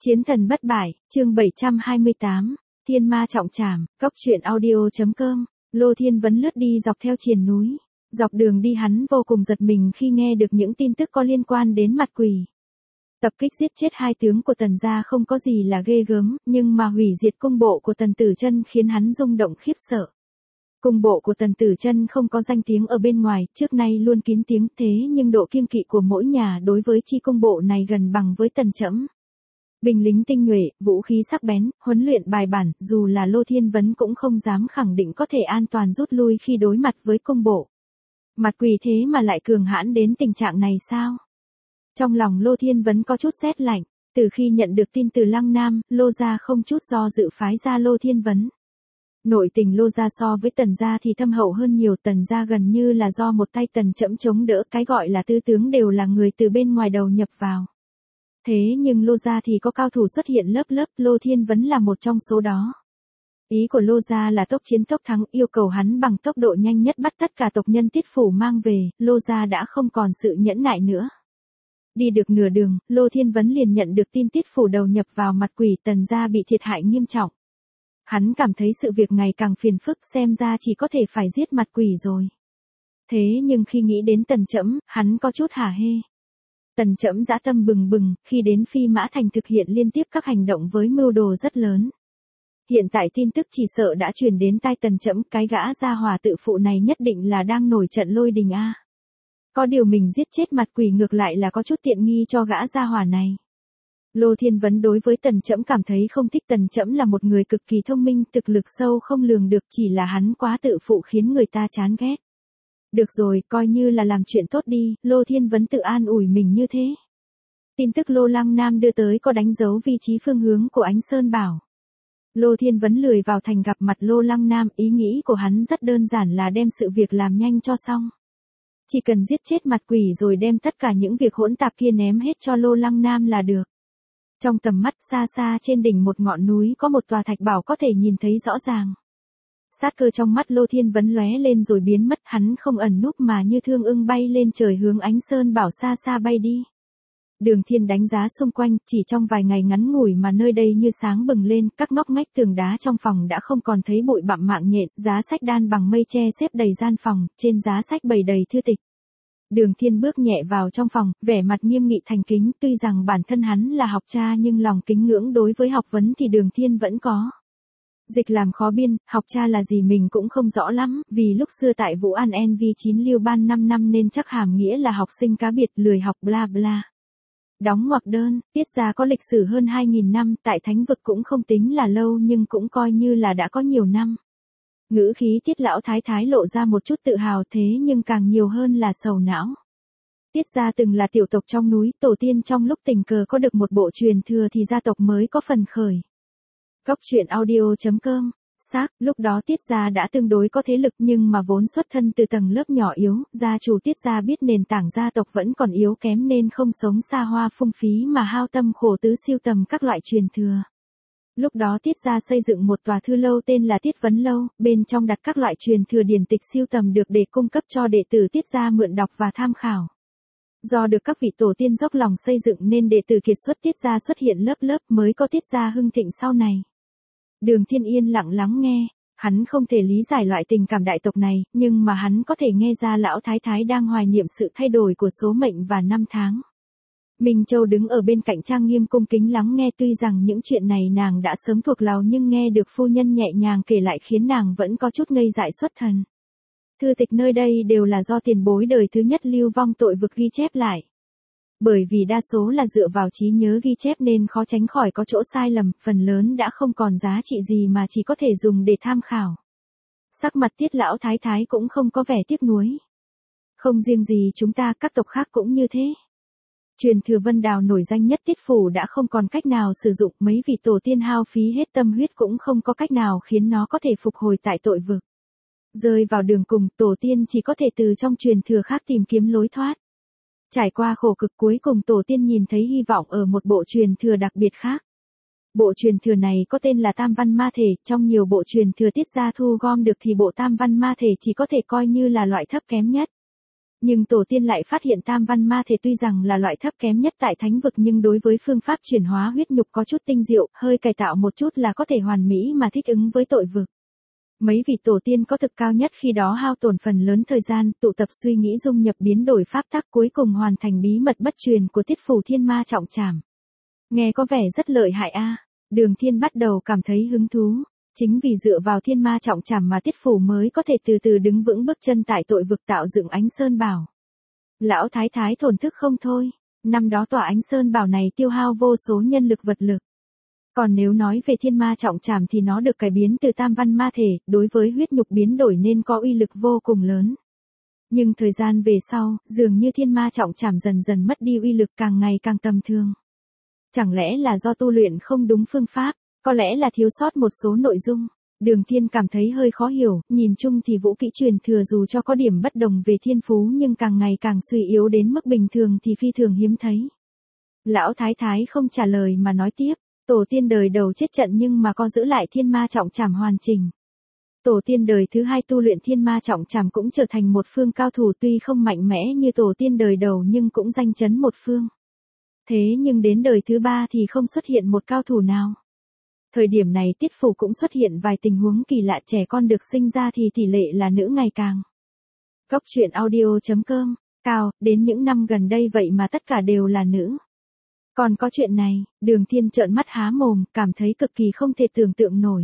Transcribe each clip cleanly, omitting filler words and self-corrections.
Chiến thần bất bại, chương 728, Thiên ma trọng trảm, cóc truyện audio.com, Lô Thiên Vấn lướt đi dọc theo triền núi. Dọc đường đi hắn vô cùng giật mình khi nghe được những tin tức có liên quan đến mặt quỷ. Tập kích giết chết hai tướng của Tần gia không có gì là ghê gớm, nhưng mà hủy diệt cung bộ của Tần Tử Chân khiến hắn rung động khiếp sợ. Cung bộ của Tần Tử Chân không có danh tiếng ở bên ngoài, trước nay luôn kín tiếng, thế nhưng độ kiêng kỵ của mỗi nhà đối với chi cung bộ này gần bằng với Tần Trẫm. Binh lính tinh nhuệ, vũ khí sắc bén, huấn luyện bài bản, dù là Lô Thiên Vấn cũng không dám khẳng định có thể an toàn rút lui khi đối mặt với cung bộ. Mặt quỷ thế mà lại cường hãn đến tình trạng này sao? Trong lòng Lô Thiên Vấn có chút rét lạnh, từ khi nhận được tin từ Lăng Nam, Lô gia không chút do dự phái ra Lô Thiên Vấn. Nội tình Lô gia so với Tần gia thì thâm hậu hơn nhiều, Tần gia gần như là do một tay Tần Trẫm chống đỡ, cái gọi là tứ tướng đều là người từ bên ngoài đầu nhập vào. Thế nhưng Lô gia thì có cao thủ xuất hiện lớp lớp, Lô Thiên Vấn là một trong số đó. Ý của Lô gia là tốc chiến tốc thắng, yêu cầu hắn bằng tốc độ nhanh nhất bắt tất cả tộc nhân Tiết Phủ mang về, Lô gia đã không còn sự nhẫn nại nữa. Đi được nửa đường, Lô Thiên Vấn liền nhận được tin Tiết Phủ đầu nhập vào mặt quỷ, Tần gia bị thiệt hại nghiêm trọng. Hắn cảm thấy sự việc ngày càng phiền phức, xem ra chỉ có thể phải giết mặt quỷ rồi. Thế nhưng khi nghĩ đến Tần Trẫm, hắn có chút hả hê. Tần Trẫm dã tâm bừng bừng, khi đến Phi Mã Thành thực hiện liên tiếp các hành động với mưu đồ rất lớn. Hiện tại tin tức chỉ sợ đã truyền đến tai Tần Trẫm, cái gã gia hỏa tự phụ này nhất định là đang nổi trận lôi đình a. Có điều mình giết chết mặt quỷ ngược lại là có chút tiện nghi cho gã gia hỏa này. Lô Thiên Vấn đối với Tần Trẫm cảm thấy không thích, Tần Trẫm là một người cực kỳ thông minh, thực lực sâu không lường được, chỉ là hắn quá tự phụ khiến người ta chán ghét. Được rồi, coi như là làm chuyện tốt đi, Lô Thiên Vấn tự an ủi mình như thế. Tin tức Lô Lăng Nam đưa tới có đánh dấu vị trí phương hướng của Ánh Sơn Bảo. Lô Thiên Vấn lười vào thành gặp mặt Lô Lăng Nam, ý nghĩ của hắn rất đơn giản là đem sự việc làm nhanh cho xong. Chỉ cần giết chết mặt quỷ rồi đem tất cả những việc hỗn tạp kia ném hết cho Lô Lăng Nam là được. Trong tầm mắt xa xa trên đỉnh một ngọn núi có một tòa thạch bảo có thể nhìn thấy rõ ràng. Sát cơ trong mắt Lô Thiên Vấn lóe lên rồi biến mất, hắn không ẩn núp mà như thương ưng bay lên trời hướng Ánh Sơn Bảo xa xa bay đi. Đường Thiên đánh giá xung quanh, chỉ trong vài ngày ngắn ngủi mà nơi đây như sáng bừng lên, các ngóc ngách tường đá trong phòng đã không còn thấy bụi bặm mạng nhện, giá sách đan bằng mây che xếp đầy gian phòng, trên giá sách bày đầy thư tịch. Đường Thiên bước nhẹ vào trong phòng, vẻ mặt nghiêm nghị thành kính, tuy rằng bản thân hắn là học cha nhưng lòng kính ngưỡng đối với học vấn thì Đường Thiên vẫn có. Dịch làm khó biên, học cha là gì mình cũng không rõ lắm, vì lúc xưa tại Vũ An NV9 lưu ban 5 năm nên chắc hàm nghĩa là học sinh cá biệt lười học bla bla. Đóng ngoặc đơn, Tiết gia có lịch sử hơn 2.000 năm, tại thánh vực cũng không tính là lâu nhưng cũng coi như là đã có nhiều năm. Ngữ khí Tiết lão thái thái lộ ra một chút tự hào, thế nhưng càng nhiều hơn là sầu não. Tiết gia từng là tiểu tộc trong núi, tổ tiên trong lúc tình cờ có được một bộ truyền thừa thì gia tộc mới có phần khởi. Cóc truyện audio.com, xác, lúc đó Tiết gia đã tương đối có thế lực nhưng mà vốn xuất thân từ tầng lớp nhỏ yếu, gia chủ Tiết gia biết nền tảng gia tộc vẫn còn yếu kém nên không sống xa hoa phung phí mà hao tâm khổ tứ sưu tầm các loại truyền thừa. Lúc đó Tiết gia xây dựng một tòa thư lâu tên là Tiết Vấn Lâu, bên trong đặt các loại truyền thừa điển tịch sưu tầm được để cung cấp cho đệ tử Tiết gia mượn đọc và tham khảo. Do được các vị tổ tiên dốc lòng xây dựng nên đệ tử kiệt xuất Tiết gia xuất hiện lớp lớp mới có Tiết gia hưng thịnh sau này. Đường Thiên yên lặng lắng nghe, hắn không thể lý giải loại tình cảm đại tộc này, nhưng mà hắn có thể nghe ra lão thái thái đang hoài niệm sự thay đổi của số mệnh và năm tháng. Minh Châu đứng ở bên cạnh trang nghiêm cung kính lắng nghe, tuy rằng những chuyện này nàng đã sớm thuộc lòng nhưng nghe được phu nhân nhẹ nhàng kể lại khiến nàng vẫn có chút ngây dại xuất thần. Thư tịch nơi đây đều là do tiền bối đời thứ nhất Lưu Vong Tội Vực ghi chép lại. Bởi vì đa số là dựa vào trí nhớ ghi chép nên khó tránh khỏi có chỗ sai lầm, phần lớn đã không còn giá trị gì mà chỉ có thể dùng để tham khảo. Sắc mặt Tiết lão thái thái cũng không có vẻ tiếc nuối. Không riêng gì chúng ta, các tộc khác cũng như thế. Truyền thừa Vân Đào nổi danh nhất Tiết Phủ đã không còn cách nào sử dụng, mấy vị tổ tiên hao phí hết tâm huyết cũng không có cách nào khiến nó có thể phục hồi tại tội vực. Rơi vào đường cùng, tổ tiên chỉ có thể từ trong truyền thừa khác tìm kiếm lối thoát. Trải qua khổ cực cuối cùng tổ tiên nhìn thấy hy vọng ở một bộ truyền thừa đặc biệt khác. Bộ truyền thừa này có tên là Tam Văn Ma Thể, trong nhiều bộ truyền thừa Tiết gia thu gom được thì bộ Tam Văn Ma Thể chỉ có thể coi như là loại thấp kém nhất. Nhưng tổ tiên lại phát hiện tam văn ma thể tuy rằng là loại thấp kém nhất tại thánh vực nhưng đối với phương pháp chuyển hóa huyết nhục có chút tinh diệu, hơi cải tạo một chút là có thể hoàn mỹ mà thích ứng với tội vực. Mấy vị tổ tiên có thực cao nhất khi đó hao tổn phần lớn thời gian, tụ tập suy nghĩ dung nhập biến đổi pháp tắc cuối cùng hoàn thành bí mật bất truyền của tiết phủ thiên ma trọng trảm. Nghe có vẻ rất lợi hại a. Đường Thiên bắt đầu cảm thấy hứng thú. Chính vì dựa vào thiên ma trọng trảm mà tiết phủ mới có thể từ từ đứng vững bước chân tại tội vực tạo dựng ánh sơn bảo. Lão thái thái thổn thức không thôi. Năm đó tòa ánh sơn bảo này tiêu hao vô số nhân lực vật lực. Còn nếu nói về thiên ma trọng trảm thì nó được cải biến từ tam văn ma thể, đối với huyết nhục biến đổi nên có uy lực vô cùng lớn. Nhưng thời gian về sau, dường như thiên ma trọng trảm dần dần mất đi uy lực càng ngày càng tầm thường. Chẳng lẽ là do tu luyện không đúng phương pháp, có lẽ là thiếu sót một số nội dung. Đường Thiên cảm thấy hơi khó hiểu, nhìn chung thì vũ kỹ truyền thừa dù cho có điểm bất đồng về thiên phú nhưng càng ngày càng suy yếu đến mức bình thường thì phi thường hiếm thấy. Lão thái thái không trả lời mà nói tiếp. Tổ tiên đời đầu chết trận nhưng mà có giữ lại thiên ma trọng trảm hoàn chỉnh. Tổ tiên đời thứ hai tu luyện thiên ma trọng trảm cũng trở thành một phương cao thủ tuy không mạnh mẽ như tổ tiên đời đầu nhưng cũng danh chấn một phương. Thế nhưng đến đời thứ ba thì không xuất hiện một cao thủ nào. Thời điểm này tiết phủ cũng xuất hiện vài tình huống kỳ lạ, trẻ con được sinh ra thì tỷ lệ là nữ ngày càng. Góc truyện audio.com, cao, đến những năm gần đây vậy mà tất cả đều là nữ. Còn có chuyện này, Đường Thiên trợn mắt há mồm, cảm thấy cực kỳ không thể tưởng tượng nổi.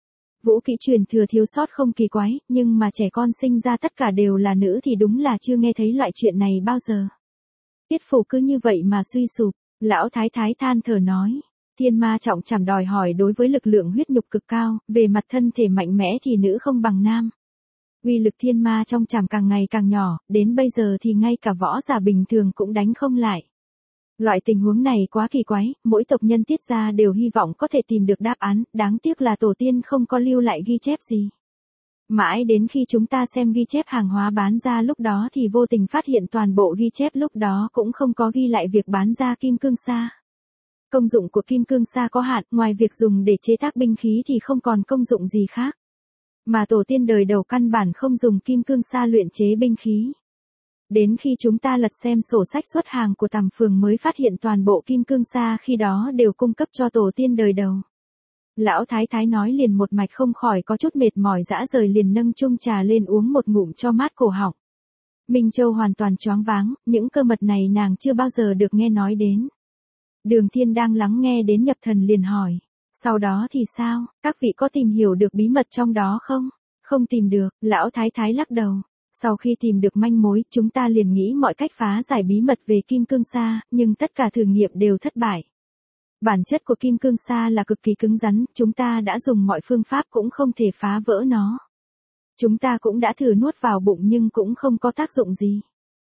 Vũ kỹ truyền thừa thiếu sót không kỳ quái, nhưng mà trẻ con sinh ra tất cả đều là nữ thì đúng là chưa nghe thấy loại chuyện này bao giờ. Tiết phủ cứ như vậy mà suy sụp, lão thái thái than thở nói. Thiên ma trọng trảm đòi hỏi đối với lực lượng huyết nhục cực cao, về mặt thân thể mạnh mẽ thì nữ không bằng nam. Uy lực thiên ma trong trảm càng ngày càng nhỏ, đến bây giờ thì ngay cả võ giả bình thường cũng đánh không lại. Loại tình huống này quá kỳ quái, mỗi tộc nhân tiết ra đều hy vọng có thể tìm được đáp án, đáng tiếc là tổ tiên không có lưu lại ghi chép gì. Mãi đến khi chúng ta xem ghi chép hàng hóa bán ra lúc đó thì vô tình phát hiện toàn bộ ghi chép lúc đó cũng không có ghi lại việc bán ra kim cương sa. Công dụng của kim cương sa có hạn, ngoài việc dùng để chế tác binh khí thì không còn công dụng gì khác. Mà tổ tiên đời đầu căn bản không dùng kim cương sa luyện chế binh khí. Đến khi chúng ta lật xem sổ sách xuất hàng của Tầm Phường mới phát hiện toàn bộ kim cương sa khi đó đều cung cấp cho tổ tiên đời đầu. Lão thái thái nói liền một mạch không khỏi có chút mệt mỏi dã rời liền nâng chung trà lên uống một ngụm cho mát cổ họng. Minh Châu hoàn toàn choáng váng, những cơ mật này nàng chưa bao giờ được nghe nói đến. Đường Thiên đang lắng nghe đến nhập thần liền hỏi. Sau đó thì sao, các vị có tìm hiểu được bí mật trong đó không? Không tìm được, lão thái thái lắc đầu. Sau khi tìm được manh mối, chúng ta liền nghĩ mọi cách phá giải bí mật về kim cương sa, nhưng tất cả thử nghiệm đều thất bại. Bản chất của kim cương sa là cực kỳ cứng rắn, chúng ta đã dùng mọi phương pháp cũng không thể phá vỡ nó. Chúng ta cũng đã thử nuốt vào bụng nhưng cũng không có tác dụng gì.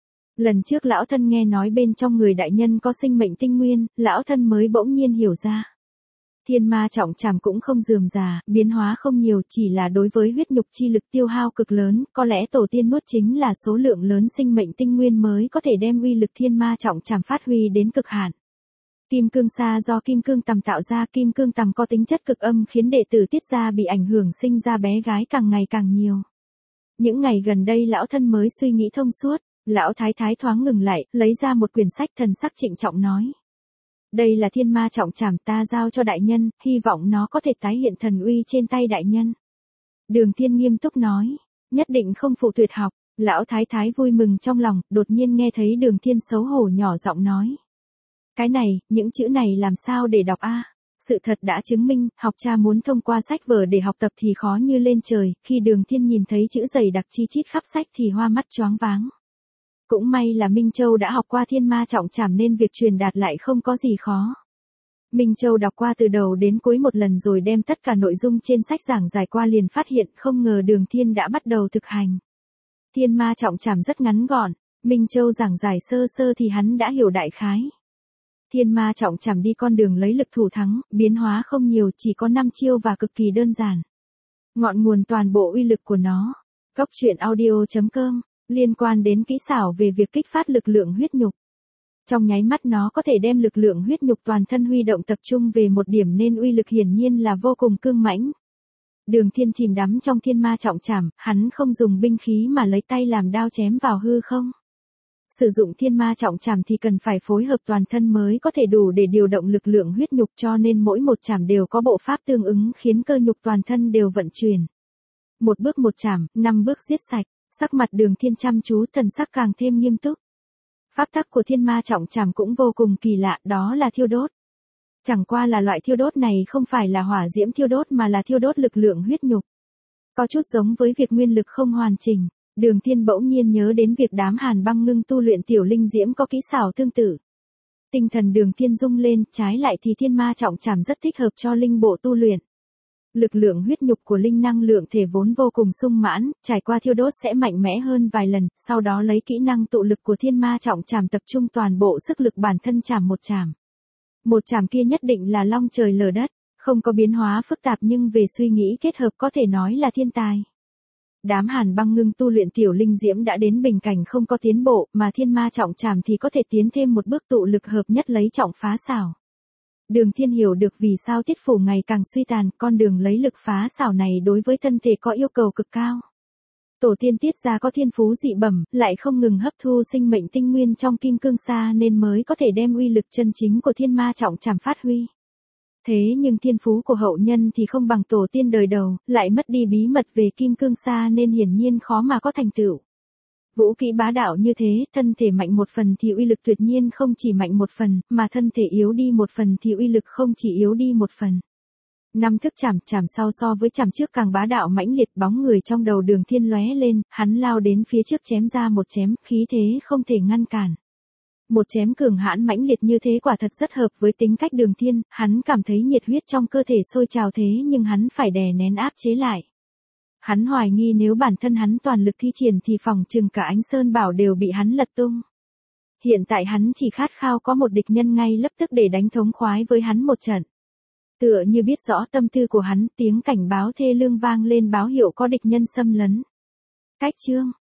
Lần trước lão thân nghe nói bên trong người đại nhân có sinh mệnh tinh nguyên, lão thân mới bỗng nhiên hiểu ra. Thiên ma trọng trảm cũng không rườm rà, biến hóa không nhiều, chỉ là đối với huyết nhục chi lực tiêu hao cực lớn, có lẽ tổ tiên nuốt chính là số lượng lớn sinh mệnh tinh nguyên mới có thể đem uy lực thiên ma trọng trảm phát huy đến cực hạn. Kim cương sa do kim cương tầm tạo ra, kim cương tầm có tính chất cực âm khiến đệ tử tiết ra bị ảnh hưởng sinh ra bé gái càng ngày càng nhiều. Những ngày gần đây lão thân mới suy nghĩ thông suốt, lão thái thái thoáng ngừng lại, lấy ra một quyển sách thần sắc trịnh trọng nói. Đây là thiên ma trọng trảm ta giao cho đại nhân, hy vọng nó có thể tái hiện thần uy trên tay đại nhân. Đường Thiên nghiêm túc nói, nhất định không phụ tuyệt học, lão thái thái vui mừng trong lòng, đột nhiên nghe thấy Đường Thiên xấu hổ nhỏ giọng nói. Cái này, những chữ này làm sao để đọc a? Sự thật đã chứng minh, học trò muốn thông qua sách vở để học tập thì khó như lên trời, khi Đường Thiên nhìn thấy chữ dày đặc chi chít khắp sách thì hoa mắt choáng váng. Cũng may là Minh Châu đã học qua thiên ma trọng trảm nên việc truyền đạt lại không có gì khó. Minh Châu đọc qua từ đầu đến cuối một lần rồi đem tất cả nội dung trên sách giảng giải qua liền phát hiện không ngờ Đường Thiên đã bắt đầu thực hành. Thiên ma trọng trảm rất ngắn gọn, Minh Châu giảng giải sơ sơ thì hắn đã hiểu đại khái. Thiên ma trọng trảm đi con đường lấy lực thủ thắng, biến hóa không nhiều, chỉ có 5 chiêu và cực kỳ đơn giản. Ngọn nguồn toàn bộ uy lực của nó. Góc truyện audio.com liên quan đến kỹ xảo về việc kích phát lực lượng huyết nhục. Trong nháy mắt nó có thể đem lực lượng huyết nhục toàn thân huy động tập trung về một điểm nên uy lực hiển nhiên là vô cùng cương mãnh. Đường Thiên chìm đắm trong thiên ma trọng trảm, hắn không dùng binh khí mà lấy tay làm đao chém vào hư không. Sử dụng thiên ma trọng chảm thì cần phải phối hợp toàn thân mới có thể đủ để điều động lực lượng huyết nhục, cho nên mỗi một chảm đều có bộ pháp tương ứng khiến cơ nhục toàn thân đều vận chuyển. Một bước một chảm, 5 bước giết sạch, sắc mặt Đường Thiên chăm chú, thần sắc càng thêm nghiêm túc. Pháp tắc của thiên ma trọng chảm cũng vô cùng kỳ lạ, đó là thiêu đốt. Chẳng qua là loại thiêu đốt này không phải là hỏa diễm thiêu đốt mà là thiêu đốt lực lượng huyết nhục. Có chút giống với việc nguyên lực không hoàn chỉnh. Đường Thiên bỗng nhiên nhớ đến việc đám Hàn Băng Ngưng tu luyện tiểu linh diễm có kỹ xảo tương tự. Tinh thần Đường Thiên rung lên, trái lại thì thiên ma trọng chảm rất thích hợp cho linh bộ tu luyện. Lực lượng huyết nhục của linh năng lượng thể vốn vô cùng sung mãn, trải qua thiêu đốt sẽ mạnh mẽ hơn vài lần, sau đó lấy kỹ năng tụ lực của thiên ma trọng chảm tập trung toàn bộ sức lực bản thân chảm một chảm. Một chảm kia nhất định là long trời lở đất, không có biến hóa phức tạp nhưng về suy nghĩ kết hợp có thể nói là thiên tài. Đám Hàn Băng Ngưng tu luyện tiểu linh diễm đã đến bình cảnh không có tiến bộ, mà thiên ma trọng chảm thì có thể tiến thêm một bước tụ lực hợp nhất lấy trọng phá xảo. Đường Thiên hiểu được vì sao Tiết Phủ ngày càng suy tàn, con đường lấy lực phá xảo này đối với thân thể có yêu cầu cực cao. Tổ tiên Tiết gia có thiên phú dị bẩm, lại không ngừng hấp thu sinh mệnh tinh nguyên trong kim cương sa nên mới có thể đem uy lực chân chính của thiên ma trọng chảm phát huy. Thế nhưng thiên phú của hậu nhân thì không bằng tổ tiên đời đầu, lại mất đi bí mật về kim cương sa nên hiển nhiên khó mà có thành tựu. Vũ kỹ bá đạo như thế, thân thể mạnh một phần thì uy lực tuyệt nhiên không chỉ mạnh một phần, mà thân thể yếu đi một phần thì uy lực không chỉ yếu đi một phần. 5 thức chảm sau so với chảm trước càng bá đạo mãnh liệt, bóng người trong đầu Đường Thiên lóe lên, hắn lao đến phía trước chém ra một chém, khí thế không thể ngăn cản. Một chém cường hãn mãnh liệt như thế quả thật rất hợp với tính cách Đường Thiên, hắn cảm thấy nhiệt huyết trong cơ thể sôi trào thế nhưng hắn phải đè nén áp chế lại. Hắn hoài nghi nếu bản thân hắn toàn lực thi triển thì phòng chừng cả Ánh Sơn Bảo đều bị hắn lật tung. Hiện tại hắn chỉ khát khao có một địch nhân ngay lập tức để đánh thống khoái với hắn một trận. Tựa như biết rõ tâm tư của hắn, tiếng cảnh báo thê lương vang lên báo hiệu có địch nhân xâm lấn. Cách chương